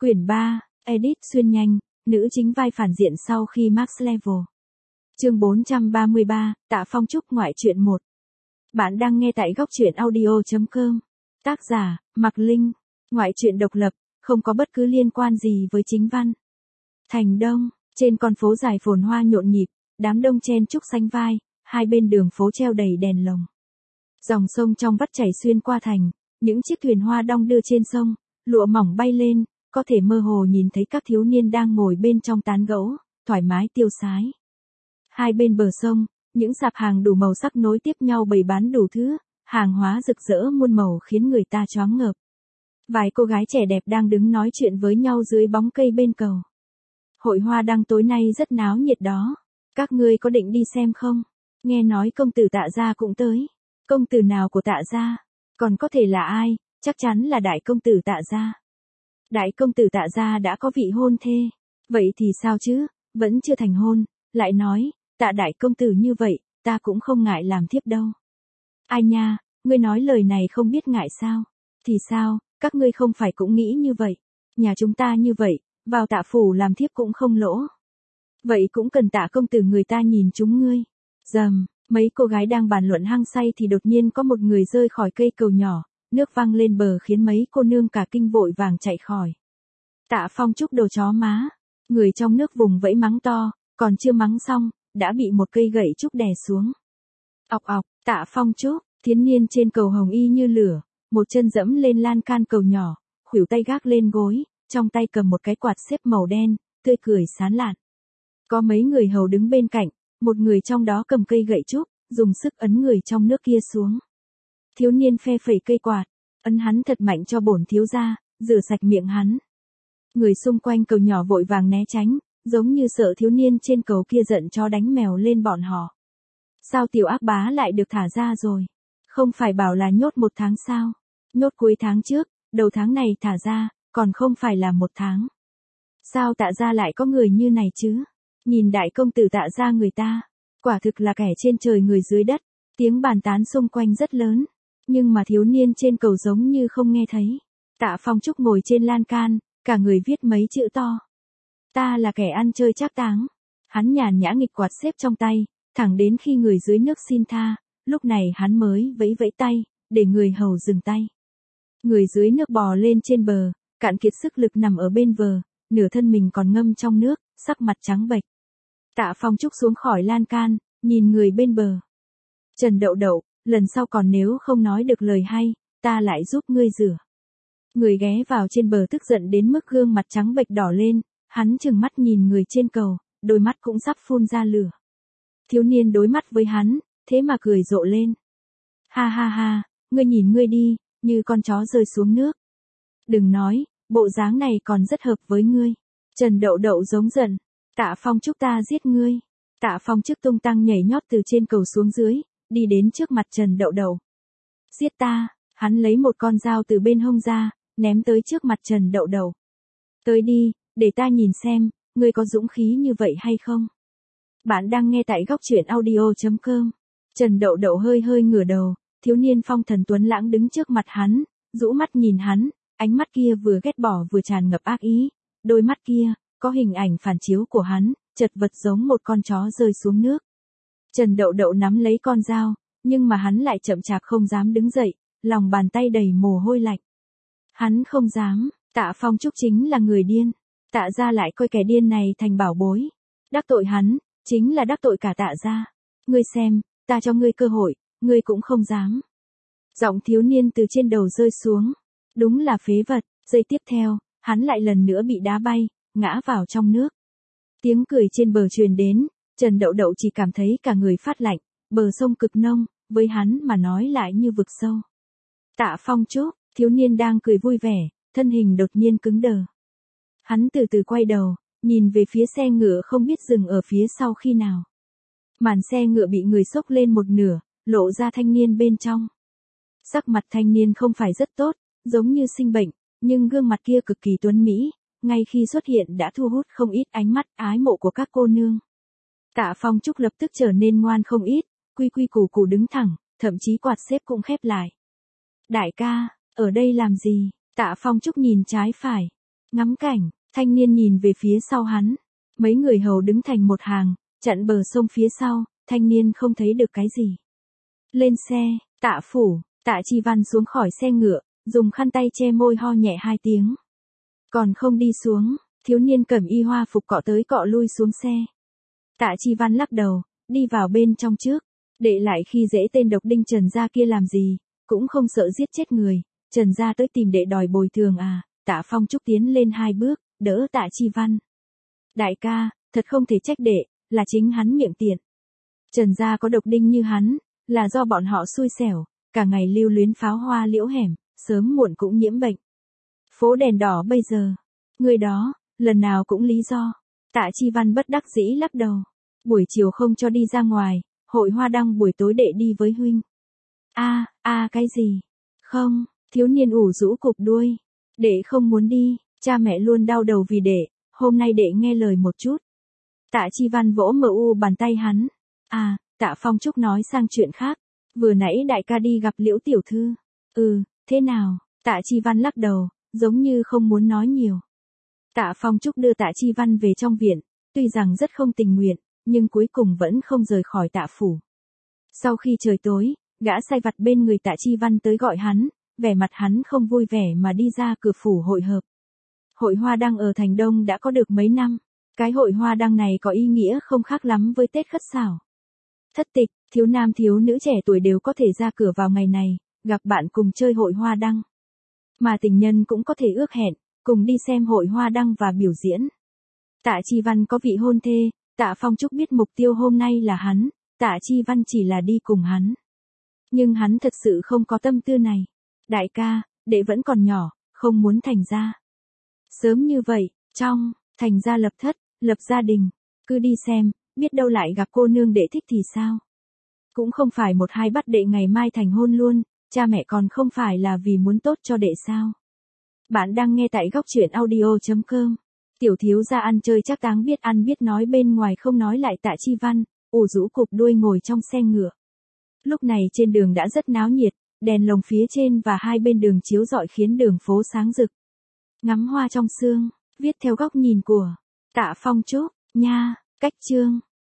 Quyển 3, Edit xuyên nhanh, nữ chính vai phản diện sau khi Max Level. Chương 433, Tạ Phong Trúc ngoại truyện 1. Bạn đang nghe tại góc truyện audio.com. Tác giả, Mạc Linh. Ngoại truyện độc lập, không có bất cứ liên quan gì với chính văn. Thành Đông, trên con phố dài phồn hoa nhộn nhịp, đám đông chen chúc sánh vai, hai bên đường phố treo đầy đèn lồng. Dòng sông trong vắt chảy xuyên qua thành, những chiếc thuyền hoa đong đưa trên sông, lụa mỏng bay lên, có thể mơ hồ nhìn thấy các thiếu niên đang ngồi bên trong tán gẫu, thoải mái tiêu sái. Hai bên bờ sông, những sạp hàng đủ màu sắc nối tiếp nhau bày bán đủ thứ, hàng hóa rực rỡ muôn màu khiến người ta choáng ngợp. Vài cô gái trẻ đẹp đang đứng nói chuyện với nhau dưới bóng cây bên cầu. Hội hoa đăng tối nay rất náo nhiệt đó. Các ngươi có định đi xem không? Nghe nói công tử Tạ gia cũng tới. Công tử nào của Tạ gia? Còn có thể là ai? Chắc chắn là đại công tử Tạ gia. Đại công tử Tạ gia đã có vị hôn thê. Vậy thì sao chứ? Vẫn chưa thành hôn. Lại nói, Tạ đại công tử như vậy, ta cũng không ngại làm thiếp đâu. Ai nha, ngươi nói lời này không biết ngại sao? Thì sao, các ngươi không phải cũng nghĩ như vậy? Nhà chúng ta như vậy, vào Tạ phủ làm thiếp cũng không lỗ. Vậy cũng cần Tạ công tử người ta nhìn chúng ngươi. Rầm, mấy cô gái đang bàn luận hăng say thì đột nhiên có một người rơi khỏi cây cầu nhỏ, nước văng lên bờ khiến mấy cô nương cả kinh vội vàng chạy khỏi. Tạ Phong Trúc đồ chó má, người trong nước vùng vẫy mắng to, còn chưa mắng xong, đã bị một cây gậy trúc đè xuống. Ọc ọc, Tạ Phong Trúc, thiếu niên trên cầu hồng y như lửa, một chân dẫm lên lan can cầu nhỏ, khuỷu tay gác lên gối, trong tay cầm một cái quạt xếp màu đen, tươi cười sán lạn. Có mấy người hầu đứng bên cạnh, một người trong đó cầm cây gậy trúc, dùng sức ấn người trong nước kia xuống. Thiếu niên phe phẩy cây quạt, ấn hắn thật mạnh cho bổn thiếu gia, rửa sạch miệng hắn. Người xung quanh cầu nhỏ vội vàng né tránh, giống như sợ thiếu niên trên cầu kia giận chó đánh mèo lên bọn họ. Sao tiểu ác bá lại được thả ra rồi? Không phải bảo là nhốt 1 tháng sao? Nhốt cuối tháng trước, đầu tháng này thả ra, còn không phải là 1 tháng. Sao Tạ gia lại có người như này chứ? Nhìn đại công tử Tạ gia người ta, quả thực là kẻ trên trời người dưới đất. Tiếng bàn tán xung quanh rất lớn, nhưng mà thiếu niên trên cầu giống như không nghe thấy. Tạ Phong Trúc ngồi trên lan can, cả người viết mấy chữ to. Ta là kẻ ăn chơi trác táng. Hắn nhàn nhã nghịch quạt xếp trong tay, thẳng đến khi người dưới nước xin tha, lúc này hắn mới vẫy vẫy tay, để người hầu dừng tay. Người dưới nước bò lên trên bờ, cạn kiệt sức lực nằm ở bên bờ, nửa thân mình còn ngâm trong nước, sắc mặt trắng bệch. Tạ Phong Trúc xuống khỏi lan can, nhìn người bên bờ. Trần Đậu Đậu, lần sau còn nếu không nói được lời hay, ta lại giúp ngươi rửa. Người ghé vào trên bờ tức giận đến mức gương mặt trắng bệch đỏ lên, hắn trừng mắt nhìn người trên cầu, đôi mắt cũng sắp phun ra lửa. Thiếu niên đối mắt với hắn, thế mà cười rộ lên. Ha ha ha, ngươi nhìn ngươi đi, như con chó rơi xuống nước. Đừng nói, bộ dáng này còn rất hợp với ngươi. Trần Đậu Đậu giống giận. Tạ Phong Trúc ta giết ngươi. Tạ Phong Trúc tung tăng nhảy nhót từ trên cầu xuống dưới, đi đến trước mặt Trần Đậu Đậu. Giết ta, hắn lấy một con dao từ bên hông ra, ném tới trước mặt Trần Đậu Đậu. Tới đi, để ta nhìn xem, ngươi có dũng khí như vậy hay không? Bạn đang nghe tại góc truyện audio.com. Trần Đậu Đậu hơi hơi ngửa đầu, thiếu niên phong thần tuấn lãng đứng trước mặt hắn, rũ mắt nhìn hắn, ánh mắt kia vừa ghét bỏ vừa tràn ngập ác ý. Đôi mắt kia, có hình ảnh phản chiếu của hắn, chật vật giống một con chó rơi xuống nước. Trần Đậu Đậu nắm lấy con dao, nhưng mà hắn lại chậm chạp không dám đứng dậy, lòng bàn tay đầy mồ hôi lạnh. Hắn không dám, Tạ Phong Trúc chính là người điên. Tạ gia lại coi kẻ điên này thành bảo bối. Đắc tội hắn, chính là đắc tội cả Tạ gia. Ngươi xem, ta cho ngươi cơ hội, ngươi cũng không dám. Giọng thiếu niên từ trên đầu rơi xuống. Đúng là phế vật, giây tiếp theo, hắn lại lần nữa bị đá bay, ngã vào trong nước. Tiếng cười trên bờ truyền đến, Trần Đậu Đậu chỉ cảm thấy cả người phát lạnh, bờ sông cực nông, với hắn mà nói lại như vực sâu. Tạ Phong Trúc, thiếu niên đang cười vui vẻ, thân hình đột nhiên cứng đờ. Hắn từ từ quay đầu, nhìn về phía xe ngựa không biết dừng ở phía sau khi nào. Màn xe ngựa bị người xốc lên một nửa, lộ ra thanh niên bên trong. Sắc mặt thanh niên không phải rất tốt, giống như sinh bệnh, nhưng gương mặt kia cực kỳ tuấn mỹ, ngay khi xuất hiện đã thu hút không ít ánh mắt ái mộ của các cô nương. Tạ Phong Trúc lập tức trở nên ngoan không ít, quy quy củ củ đứng thẳng, thậm chí quạt xếp cũng khép lại. Đại ca, ở đây làm gì? Tạ Phong Trúc nhìn trái phải. Ngắm cảnh, thanh niên nhìn về phía sau hắn. Mấy người hầu đứng thành một hàng, chặn bờ sông phía sau, thanh niên không thấy được cái gì. Lên xe, Tạ Phủ, Tạ Chi Văn xuống khỏi xe ngựa, dùng khăn tay che môi ho nhẹ 2 tiếng. Còn không đi xuống, thiếu niên cẩm y hoa phục cọ tới cọ lui xuống xe. Tạ Chi Văn lắc đầu, đi vào bên trong trước. Để lại khi dễ tên độc đinh Trần gia kia làm gì, cũng không sợ giết chết người. Trần gia tới tìm đệ đòi bồi thường à? Tạ Phong Trúc tiến lên 2 bước, đỡ Tạ Chi Văn. Đại ca, thật không thể trách đệ, là chính hắn miệng tiện. Trần gia có độc đinh như hắn, là do bọn họ xui xẻo, cả ngày lưu luyến pháo hoa liễu hẻm, sớm muộn cũng nhiễm bệnh. Phố đèn đỏ bây giờ, người đó, lần nào cũng lý do. Tạ Chi Văn bất đắc dĩ lắc đầu. Buổi chiều không cho đi ra ngoài, hội hoa đăng buổi tối đệ đi với huynh. Cái gì? Không, thiếu niên ủ rũ cụp đuôi. Đệ không muốn đi, cha mẹ luôn đau đầu vì đệ, hôm nay đệ nghe lời một chút. Tạ Chi Văn vỗ bàn tay hắn. Tạ Phong Trúc nói sang chuyện khác. Vừa nãy đại ca đi gặp Liễu tiểu thư. Thế nào? Tạ Chi Văn lắc đầu, giống như không muốn nói nhiều. Tạ Phong Trúc đưa Tạ Chi Văn về trong viện, tuy rằng rất không tình nguyện, nhưng cuối cùng vẫn không rời khỏi Tạ phủ. Sau khi trời tối, gã sai vặt bên người Tạ Chi Văn tới gọi hắn, vẻ mặt hắn không vui vẻ mà đi ra cửa phủ hội hợp. Hội hoa đăng ở thành Đông đã có được mấy năm, cái hội hoa đăng này có ý nghĩa không khác lắm với Tết Khất Sảo. Thất tịch, thiếu nam thiếu nữ trẻ tuổi đều có thể ra cửa vào ngày này, gặp bạn cùng chơi hội hoa đăng. Mà tình nhân cũng có thể ước hẹn, cùng đi xem hội hoa đăng và biểu diễn. Tạ Chi Văn có vị hôn thê, Tạ Phong Trúc biết mục tiêu hôm nay là hắn, Tạ Chi Văn chỉ là đi cùng hắn. Nhưng hắn thật sự không có tâm tư này. Đại ca, đệ vẫn còn nhỏ, không muốn thành gia. Sớm như vậy, thành gia lập thất, lập gia đình, cứ đi xem, biết đâu lại gặp cô nương đệ thích thì sao? Cũng không phải 1-2 bắt đệ ngày mai thành hôn luôn, cha mẹ còn không phải là vì muốn tốt cho đệ sao? Bạn đang nghe tại góc truyện audio.com. Tiểu thiếu gia ăn chơi chắc táng biết ăn biết nói bên ngoài không nói lại Tạ Chi Văn, ủ rũ cụp đuôi ngồi trong xe ngựa. Lúc này trên đường đã rất náo nhiệt, đèn lồng phía trên và hai bên đường chiếu rọi khiến đường phố sáng rực. Ngắm hoa trong sương, viết theo góc nhìn của Tạ Phong Trúc, nha, cách chương.